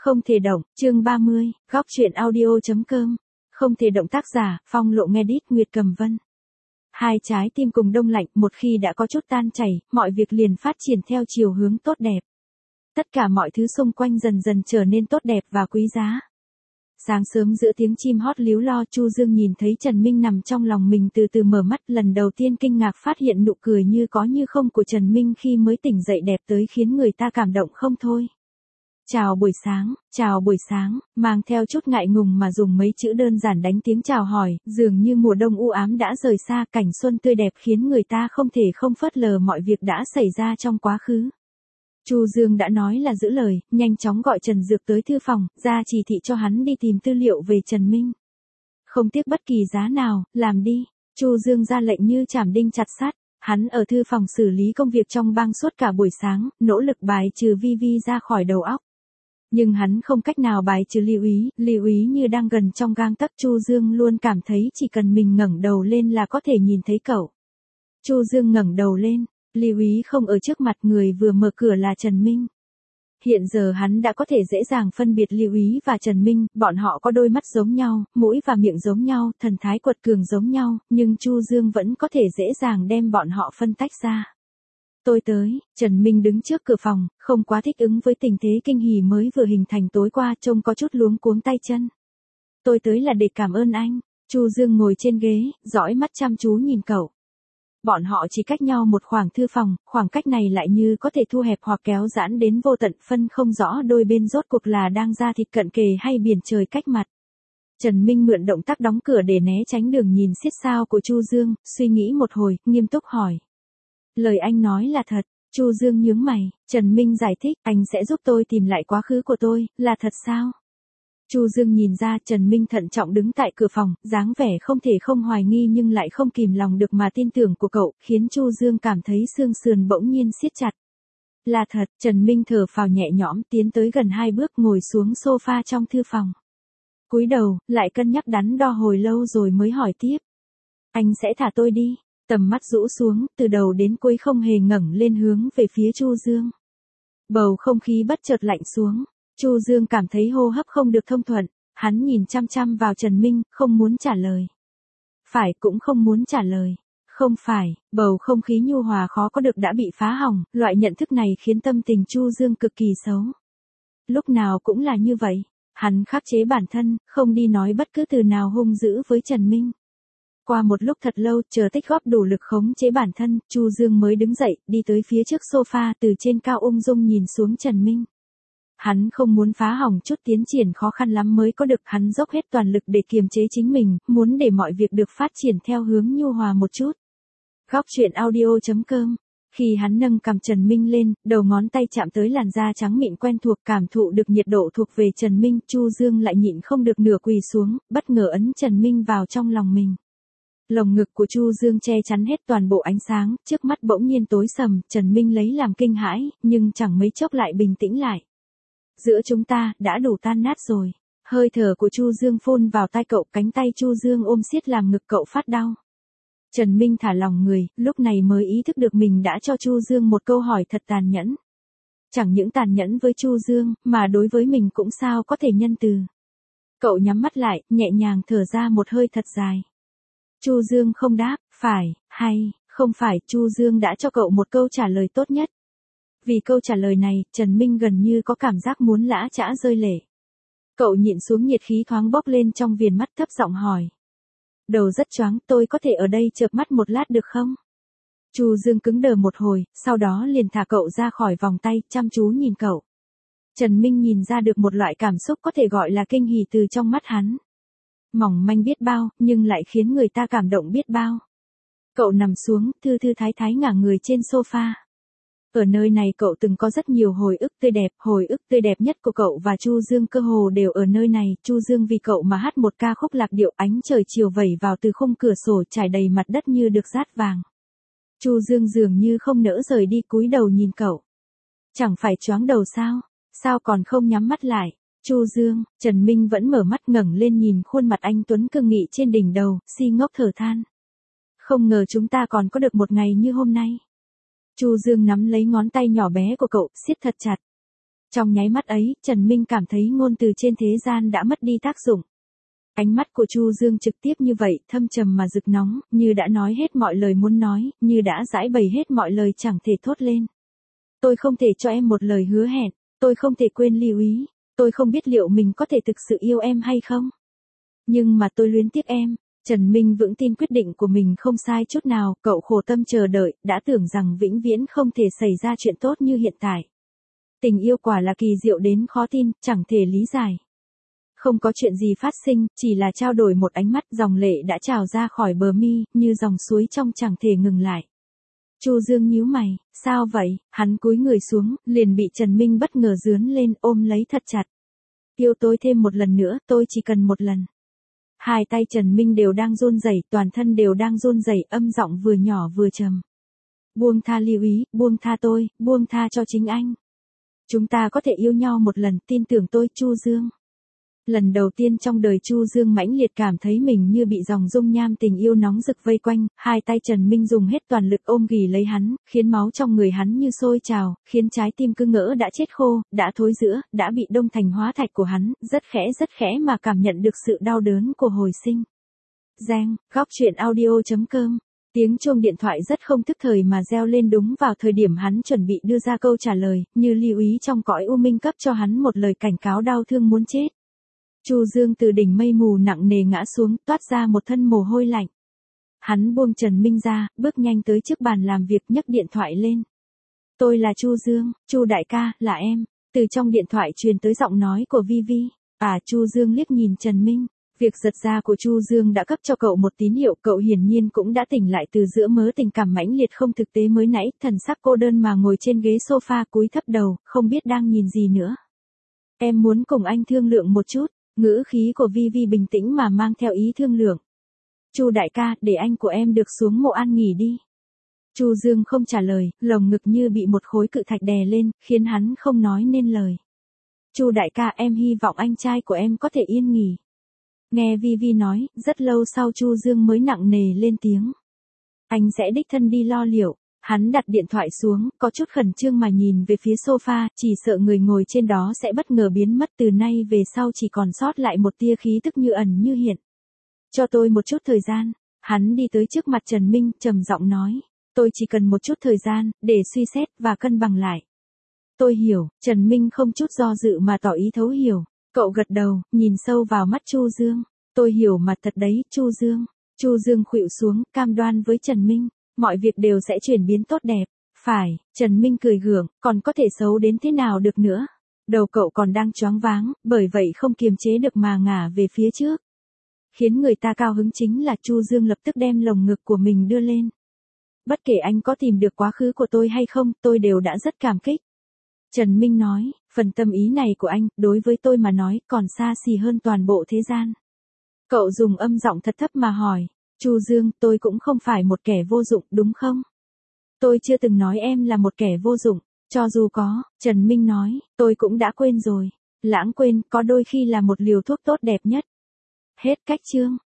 Không thể động, chương 30, góc truyện audio.com. Không thể động tác giả, Phong Lộ nghe đít Nguyệt Cầm Vân. Hai trái tim cùng đông lạnh, một khi đã có chút tan chảy, mọi việc liền phát triển theo chiều hướng tốt đẹp. Tất cả mọi thứ xung quanh dần dần trở nên tốt đẹp và quý giá. Sáng sớm giữa tiếng chim hót líu lo, Chu Dương nhìn thấy Trần Minh nằm trong lòng mình từ từ mở mắt, lần đầu tiên kinh ngạc phát hiện nụ cười như có như không của Trần Minh khi mới tỉnh dậy đẹp tới khiến người ta cảm động không thôi. Chào buổi sáng, mang theo chút ngại ngùng mà dùng mấy chữ đơn giản đánh tiếng chào hỏi, dường như mùa đông u ám đã rời xa, cảnh xuân tươi đẹp khiến người ta không thể không phớt lờ mọi việc đã xảy ra trong quá khứ. Chu Dương đã nói là giữ lời, nhanh chóng gọi Trần Dược tới thư phòng, ra chỉ thị cho hắn đi tìm tư liệu về Trần Minh. Không tiếc bất kỳ giá nào, làm đi. Chu Dương ra lệnh như chảm đinh chặt sắt. Hắn ở thư phòng xử lý công việc trong bang suốt cả buổi sáng, nỗ lực bài trừ Vi Vi ra khỏi đầu óc. Nhưng hắn không cách nào bài trừ Lưu Ý như đang gần trong gang tấc. Chu Dương luôn cảm thấy chỉ cần mình ngẩng đầu lên là có thể nhìn thấy cậu. Chu Dương ngẩng đầu lên, Lưu Ý không ở trước mặt, người vừa mở cửa là Trần Minh. Hiện giờ hắn đã có thể dễ dàng phân biệt Lưu Ý và Trần Minh, bọn họ có đôi mắt giống nhau, mũi và miệng giống nhau, thần thái quật cường giống nhau, nhưng Chu Dương vẫn có thể dễ dàng đem bọn họ phân tách ra. Tôi tới, Trần Minh đứng trước cửa phòng, không quá thích ứng với tình thế kinh hỉ mới vừa hình thành tối qua, trông có chút luống cuống tay chân. Tôi tới là để cảm ơn anh. Chu Dương ngồi trên ghế, dõi mắt chăm chú nhìn cậu. Bọn họ chỉ cách nhau một khoảng thư phòng, khoảng cách này lại như có thể thu hẹp hoặc kéo giãn đến vô tận, phân không rõ đôi bên rốt cuộc là đang ra thịt cận kề hay biển trời cách mặt. Trần Minh mượn động tác đóng cửa để né tránh đường nhìn xiết sao của Chu Dương, suy nghĩ một hồi, nghiêm túc hỏi. Lời anh nói là thật. Chu Dương nhướng mày. Trần Minh giải thích, anh sẽ giúp tôi tìm lại quá khứ của tôi, là thật sao? Chu Dương nhìn ra Trần Minh thận trọng đứng tại cửa phòng, dáng vẻ không thể không hoài nghi nhưng lại không kìm lòng được mà tin tưởng của cậu, khiến Chu Dương cảm thấy xương sườn bỗng nhiên siết chặt. Là thật. Trần Minh thở phào nhẹ nhõm, tiến tới gần 2 bước, ngồi xuống sofa trong thư phòng. Cúi đầu, lại cân nhắc đắn đo hồi lâu rồi mới hỏi tiếp. Anh sẽ thả tôi đi. Tầm mắt rũ xuống, từ đầu đến cuối không hề ngẩng lên hướng về phía Chu Dương. Bầu không khí bất chợt lạnh xuống. Chu Dương cảm thấy hô hấp không được thông thuận, hắn nhìn chăm chăm vào Trần Minh, không muốn trả lời. Phải cũng không muốn trả lời. Không phải, bầu không khí nhu hòa khó có được đã bị phá hỏng, loại nhận thức này khiến tâm tình Chu Dương cực kỳ xấu. Lúc nào cũng là như vậy, hắn khắc chế bản thân, không đi nói bất cứ từ nào hung dữ với Trần Minh. Qua một lúc thật lâu, chờ tích góp đủ lực khống chế bản thân, Chu Dương mới đứng dậy, đi tới phía trước sofa, từ trên cao ung dung nhìn xuống Trần Minh. Hắn không muốn phá hỏng chút tiến triển khó khăn lắm mới có được, hắn dốc hết toàn lực để kiềm chế chính mình, muốn để mọi việc được phát triển theo hướng nhu hòa một chút. Góc truyện audio.com. Khi hắn nâng cằm Trần Minh lên, đầu ngón tay chạm tới làn da trắng mịn quen thuộc, cảm thụ được nhiệt độ thuộc về Trần Minh, Chu Dương lại nhịn không được nửa quỳ xuống, bất ngờ ấn Trần Minh vào trong lòng mình. Lồng ngực của Chu Dương che chắn hết toàn bộ ánh sáng, trước mắt bỗng nhiên tối sầm, Trần Minh lấy làm kinh hãi, nhưng chẳng mấy chốc lại bình tĩnh lại. Giữa chúng ta, đã đủ tan nát rồi. Hơi thở của Chu Dương phun vào tai cậu, cánh tay Chu Dương ôm siết làm ngực cậu phát đau. Trần Minh thả lỏng người, lúc này mới ý thức được mình đã cho Chu Dương một câu hỏi thật tàn nhẫn. Chẳng những tàn nhẫn với Chu Dương, mà đối với mình cũng sao có thể nhân từ. Cậu nhắm mắt lại, nhẹ nhàng thở ra một hơi thật dài. Chu Dương không đáp, phải, hay, không phải, Chu Dương đã cho cậu một câu trả lời tốt nhất. Vì câu trả lời này, Trần Minh gần như có cảm giác muốn lã chã rơi lệ. Cậu nhịn xuống nhiệt khí thoáng bốc lên trong viền mắt, thấp giọng hỏi. Đầu rất choáng, tôi có thể ở đây chợp mắt một lát được không? Chu Dương cứng đờ một hồi, sau đó liền thả cậu ra khỏi vòng tay, chăm chú nhìn cậu. Trần Minh nhìn ra được một loại cảm xúc có thể gọi là kinh hỉ từ trong mắt hắn. Mỏng manh biết bao, nhưng lại khiến người ta cảm động biết bao. Cậu nằm xuống, thư thư thái thái ngả người trên sofa. Ở nơi này cậu từng có rất nhiều hồi ức tươi đẹp nhất của cậu và Chu Dương cơ hồ đều ở nơi này. Chu Dương vì cậu mà hát một ca khúc lạc điệu, ánh trời chiều vẩy vào từ khung cửa sổ, trải đầy mặt đất như được dát vàng. Chu Dương dường như không nỡ rời đi, cúi đầu nhìn cậu. Chẳng phải choáng đầu sao? Sao còn không nhắm mắt lại? Chu Dương. Trần Minh vẫn mở mắt ngẩng lên nhìn khuôn mặt anh tuấn cương nghị trên đỉnh đầu, si ngốc thở than. Không ngờ chúng ta còn có được một ngày như hôm nay. Chu Dương nắm lấy ngón tay nhỏ bé của cậu, siết thật chặt. Trong nháy mắt ấy, Trần Minh cảm thấy ngôn từ trên thế gian đã mất đi tác dụng. Ánh mắt của Chu Dương trực tiếp như vậy, thâm trầm mà rực nóng, như đã nói hết mọi lời muốn nói, như đã giải bày hết mọi lời chẳng thể thốt lên. Tôi không thể cho em một lời hứa hẹn, tôi không thể quên Lưu Ý, tôi không biết liệu mình có thể thực sự yêu em hay không. Nhưng mà tôi luyến tiếc em. Trần Minh vững tin quyết định của mình không sai chút nào, cậu khổ tâm chờ đợi, đã tưởng rằng vĩnh viễn không thể xảy ra chuyện tốt như hiện tại. Tình yêu quả là kỳ diệu đến khó tin, chẳng thể lý giải. Không có chuyện gì phát sinh, chỉ là trao đổi một ánh mắt, dòng lệ đã trào ra khỏi bờ mi, như dòng suối trong chẳng thể ngừng lại. Chu Dương nhíu mày, sao vậy? Hắn cúi người xuống, liền bị Trần Minh bất ngờ dướn lên, ôm lấy thật chặt. Yêu tôi thêm một lần nữa, tôi chỉ cần một lần. Hai tay Trần Minh đều đang run rẩy, toàn thân đều đang run rẩy, âm giọng vừa nhỏ vừa trầm. Buông tha Lưu Ý, buông tha tôi, buông tha cho chính anh. Chúng ta có thể yêu nhau một lần, tin tưởng tôi, Chu Dương. Lần đầu tiên trong đời Chu Dương mãnh liệt cảm thấy mình như bị dòng dung nham tình yêu nóng rực vây quanh, hai tay Trần Minh dùng hết toàn lực ôm ghì lấy hắn, khiến máu trong người hắn như sôi trào, khiến trái tim cứ ngỡ đã chết khô, đã thối rữa, đã bị đông thành hóa thạch của hắn, rất khẽ mà cảm nhận được sự đau đớn của hồi sinh. Giang, góc truyện audio.com. Tiếng chuông điện thoại rất không thức thời mà reo lên đúng vào thời điểm hắn chuẩn bị đưa ra câu trả lời, như Lưu Ý trong cõi u minh cấp cho hắn một lời cảnh cáo đau thương muốn chết. Chu Dương từ đỉnh mây mù nặng nề ngã xuống, toát ra một thân mồ hôi lạnh. Hắn buông Trần Minh ra, bước nhanh tới trước bàn làm việc, nhấc điện thoại lên. Tôi là Chu Dương, Chu đại ca, là em. Từ trong điện thoại truyền tới giọng nói của Vi Vi. Chu Dương liếc nhìn Trần Minh. Việc giật ra của Chu Dương đã cấp cho cậu một tín hiệu, cậu hiển nhiên cũng đã tỉnh lại từ giữa mớ tình cảm mãnh liệt không thực tế mới nãy, thần sắc cô đơn mà ngồi trên ghế sofa cúi thấp đầu, không biết đang nhìn gì nữa. Em muốn cùng anh thương lượng một chút. Ngữ khí của Vi Vi bình tĩnh mà mang theo ý thương lượng. Chu đại ca, để anh của em được xuống mộ an nghỉ đi. Chu Dương không trả lời, lồng ngực như bị một khối cự thạch đè lên, khiến hắn không nói nên lời. Chu đại ca, em hy vọng anh trai của em có thể yên nghỉ. Nghe Vi Vi nói, rất lâu sau Chu Dương mới nặng nề lên tiếng. Anh sẽ đích thân đi lo liệu. Hắn đặt điện thoại xuống, có chút khẩn trương mà nhìn về phía sofa, chỉ sợ người ngồi trên đó sẽ bất ngờ biến mất, từ nay về sau chỉ còn sót lại một tia khí tức như ẩn như hiện. Cho tôi một chút thời gian. Hắn đi tới trước mặt Trần Minh, trầm giọng nói. Tôi chỉ cần một chút thời gian, để suy xét và cân bằng lại. Tôi hiểu, Trần Minh không chút do dự mà tỏ ý thấu hiểu. Cậu gật đầu, nhìn sâu vào mắt Chu Dương. Tôi hiểu mà thật đấy, Chu Dương. Chu Dương khuỵu xuống, cam đoan với Trần Minh. Mọi việc đều sẽ chuyển biến tốt đẹp. Phải, Trần Minh cười gượng, còn có thể xấu đến thế nào được nữa. Đầu cậu còn đang choáng váng, bởi vậy không kiềm chế được mà ngả về phía trước. Khiến người ta cao hứng chính là Chu Dương lập tức đem lồng ngực của mình đưa lên. Bất kể anh có tìm được quá khứ của tôi hay không, tôi đều đã rất cảm kích. Trần Minh nói, phần tâm ý này của anh, đối với tôi mà nói, còn xa xỉ hơn toàn bộ thế gian. Cậu dùng âm giọng thật thấp mà hỏi. Chu Dương, tôi cũng không phải một kẻ vô dụng, đúng không? Tôi chưa từng nói em là một kẻ vô dụng, cho dù có, Trần Minh nói, tôi cũng đã quên rồi. Lãng quên, có đôi khi là một liều thuốc tốt đẹp nhất. Hết cách chương.